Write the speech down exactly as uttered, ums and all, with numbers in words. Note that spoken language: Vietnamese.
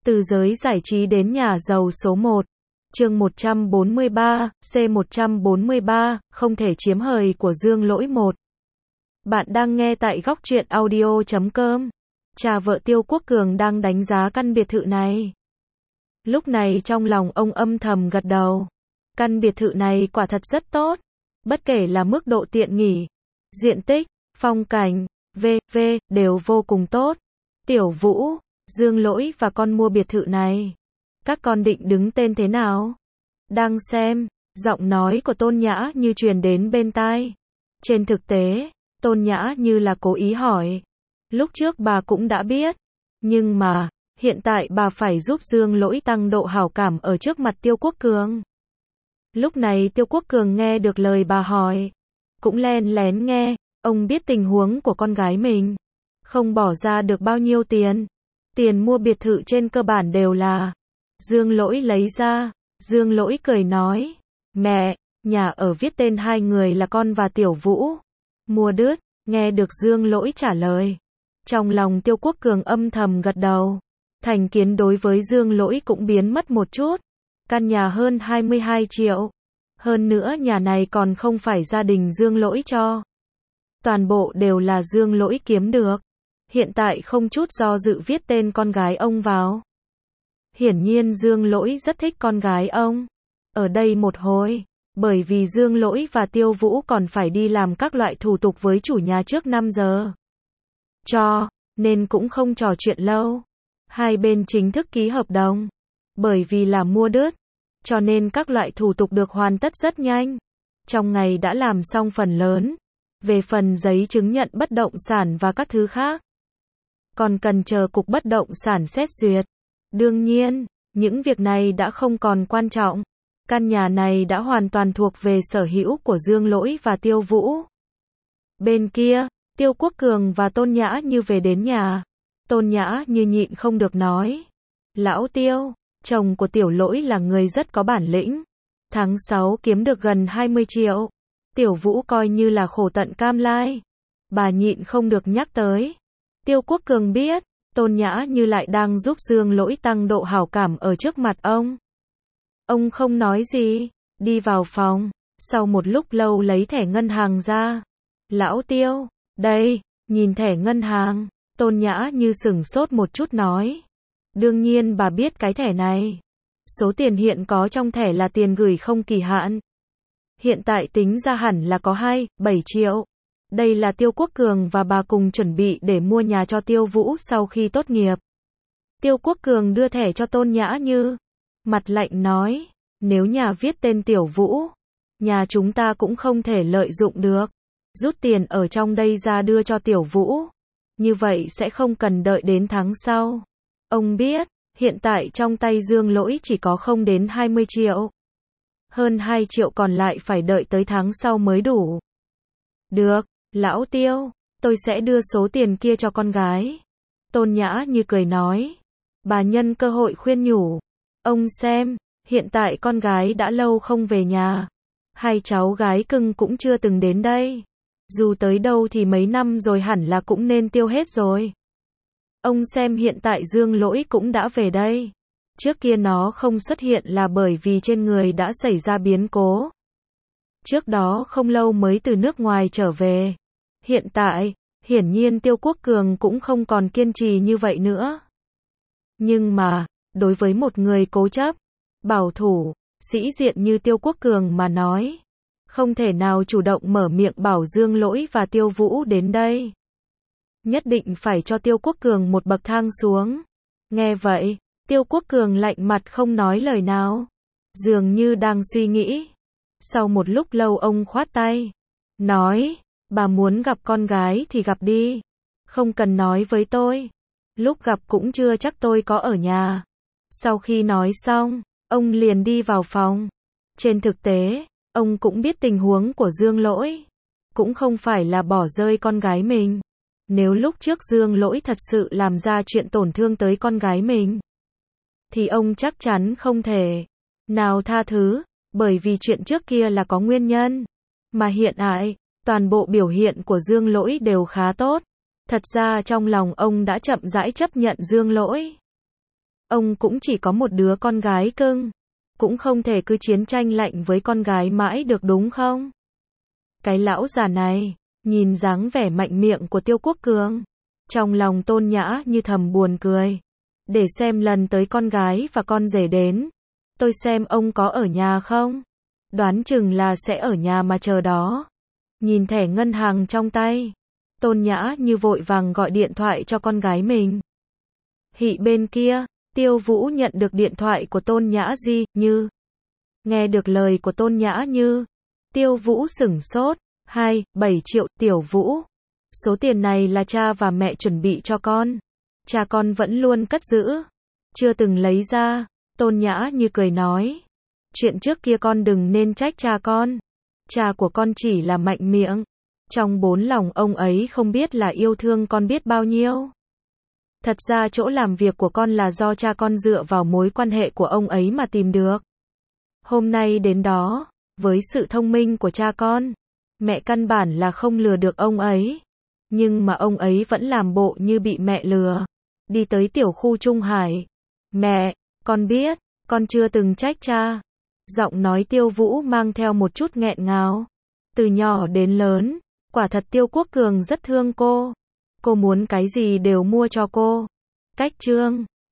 Từ giới giải trí đến nhà giàu số một. Chương một trăm bốn mươi ba, C một trăm bốn mươi ba, không thể chiếm hời của Dương Lỗi một. Bạn đang nghe tại góc truyện audio chấm com. Cha vợ Tiêu Quốc Cường đang đánh giá căn biệt thự này. Lúc này trong lòng ông âm thầm gật đầu. Căn biệt thự này quả thật rất tốt. Bất kể là mức độ tiện nghỉ, diện tích, phong cảnh, vân vân đều vô cùng tốt. Tiểu Vũ, Dương Lỗi và con mua biệt thự này. Các con định đứng tên thế nào? Đang xem, giọng nói của Tôn Nhã Như truyền đến bên tai. Trên thực tế, Tôn Nhã Như là cố ý hỏi. Lúc trước bà cũng đã biết. Nhưng mà, hiện tại bà phải giúp Dương Lỗi tăng độ hảo cảm ở trước mặt Tiêu Quốc Cường. Lúc này Tiêu Quốc Cường nghe được lời bà hỏi. Cũng len lén nghe, ông biết tình huống của con gái mình. Không bỏ ra được bao nhiêu tiền. Tiền mua biệt thự trên cơ bản đều là Dương Lỗi lấy ra. Dương Lỗi cười nói, mẹ, nhà ở viết tên hai người là con và Tiểu Vũ. Mua đứt, nghe được Dương Lỗi trả lời. Trong lòng Tiêu Quốc Cường âm thầm gật đầu. Thành kiến đối với Dương Lỗi cũng biến mất một chút. Căn nhà hơn hai mươi hai triệu. Hơn nữa nhà này còn không phải gia đình Dương Lỗi cho. Toàn bộ đều là Dương Lỗi kiếm được. Hiện tại không chút do dự viết tên con gái ông vào. Hiển nhiên Dương Lỗi rất thích con gái ông. Ở đây một hồi, bởi vì Dương Lỗi và Tiêu Vũ còn phải đi làm các loại thủ tục với chủ nhà trước năm giờ. Cho, nên cũng không trò chuyện lâu. Hai bên chính thức ký hợp đồng. Bởi vì là mua đứt, cho nên các loại thủ tục được hoàn tất rất nhanh. Trong ngày đã làm xong phần lớn. Về phần giấy chứng nhận bất động sản và các thứ khác, còn cần chờ cục bất động sản xét duyệt. Đương nhiên, những việc này đã không còn quan trọng. Căn nhà này đã hoàn toàn thuộc về sở hữu của Dương Lỗi và Tiêu Vũ. Bên kia, Tiêu Quốc Cường và Tôn Nhã Như về đến nhà. Tôn Nhã Như nhịn không được nói. Lão Tiêu, chồng của Tiểu Lỗi là người rất có bản lĩnh. Tháng sáu kiếm được gần hai mươi triệu. Tiểu Vũ coi như là khổ tận cam lai. Bà nhịn không được nhắc tới. Tiêu Quốc Cường biết, Tôn Nhã Như lại đang giúp Dương Lỗi tăng độ hảo cảm ở trước mặt ông. Ông không nói gì, đi vào phòng, sau một lúc lâu lấy thẻ ngân hàng ra. Lão Tiêu, đây, nhìn thẻ ngân hàng. Tôn Nhã Như sửng sốt một chút nói. Đương nhiên bà biết cái thẻ này. Số tiền hiện có trong thẻ là tiền gửi không kỳ hạn. Hiện tại tính ra hẳn là có hai, bảy triệu. Đây là Tiêu Quốc Cường và bà cùng chuẩn bị để mua nhà cho Tiêu Vũ sau khi tốt nghiệp. Tiêu Quốc Cường đưa thẻ cho Tôn Nhã Như. Mặt lạnh nói, nếu nhà viết tên Tiểu Vũ, nhà chúng ta cũng không thể lợi dụng được. Rút tiền ở trong đây ra đưa cho Tiểu Vũ. Như vậy sẽ không cần đợi đến tháng sau. Ông biết, hiện tại trong tay Dương Lỗi chỉ có không đến hai mươi triệu. Hơn hai triệu còn lại phải đợi tới tháng sau mới đủ. Được, Lão Tiêu, tôi sẽ đưa số tiền kia cho con gái. Tôn Nhã Như cười nói. Bà nhân cơ hội khuyên nhủ. Ông xem, hiện tại con gái đã lâu không về nhà. Hai cháu gái cưng cũng chưa từng đến đây. Dù tới đâu thì mấy năm rồi hẳn là cũng nên tiêu hết rồi. Ông xem hiện tại Dương Lỗi cũng đã về đây. Trước kia nó không xuất hiện là bởi vì trên người đã xảy ra biến cố. Trước đó không lâu mới từ nước ngoài trở về. Hiện tại, hiển nhiên Tiêu Quốc Cường cũng không còn kiên trì như vậy nữa. Nhưng mà, đối với một người cố chấp, bảo thủ, sĩ diện như Tiêu Quốc Cường mà nói, không thể nào chủ động mở miệng bảo Dương Lỗi và Tiêu Vũ đến đây. Nhất định phải cho Tiêu Quốc Cường một bậc thang xuống. Nghe vậy, Tiêu Quốc Cường lạnh mặt không nói lời nào. Dường như đang suy nghĩ. Sau một lúc lâu ông khoát tay. Nói, bà muốn gặp con gái thì gặp đi. Không cần nói với tôi. Lúc gặp cũng chưa chắc tôi có ở nhà. Sau khi nói xong, ông liền đi vào phòng. Trên thực tế, ông cũng biết tình huống của Dương Lỗi. Cũng không phải là bỏ rơi con gái mình. Nếu lúc trước Dương Lỗi thật sự làm ra chuyện tổn thương tới con gái mình, thì ông chắc chắn không thể nào tha thứ, bởi vì chuyện trước kia là có nguyên nhân. Mà hiện tại, toàn bộ biểu hiện của Dương Lỗi đều khá tốt. Thật ra trong lòng ông đã chậm rãi chấp nhận Dương Lỗi. Ông cũng chỉ có một đứa con gái cưng. Cũng không thể cứ chiến tranh lạnh với con gái mãi được đúng không? Cái lão già này, nhìn dáng vẻ mạnh miệng của Tiêu Quốc Cường. Trong lòng Tôn Nhã như thầm buồn cười. Để xem lần tới con gái và con rể đến. Tôi xem ông có ở nhà không? Đoán chừng là sẽ ở nhà mà chờ đó. Nhìn thẻ ngân hàng trong tay. Tôn Nhã như vội vàng gọi điện thoại cho con gái mình. Hị bên kia, Tiêu Vũ nhận được điện thoại của Tôn Nhã Di Như. Nghe được lời của Tôn Nhã Như. Tiêu Vũ sửng sốt. Hai, bảy triệu, Tiểu Vũ. Số tiền này là cha và mẹ chuẩn bị cho con. Cha con vẫn luôn cất giữ. Chưa từng lấy ra. Tôn Nhã Như cười nói. Chuyện trước kia con đừng nên trách cha con. Cha của con chỉ là mạnh miệng. Trong bốn lòng ông ấy không biết là yêu thương con biết bao nhiêu. Thật ra chỗ làm việc của con là do cha con dựa vào mối quan hệ của ông ấy mà tìm được. Hôm nay đến đó, với sự thông minh của cha con, mẹ căn bản là không lừa được ông ấy. Nhưng mà ông ấy vẫn làm bộ như bị mẹ lừa. Đi tới tiểu khu Trung Hải. Mẹ, con biết, con chưa từng trách cha. Giọng nói Tiêu Vũ mang theo một chút nghẹn ngào. Từ nhỏ đến lớn, quả thật Tiêu Quốc Cường rất thương cô. Cô muốn cái gì đều mua cho cô. Cách chương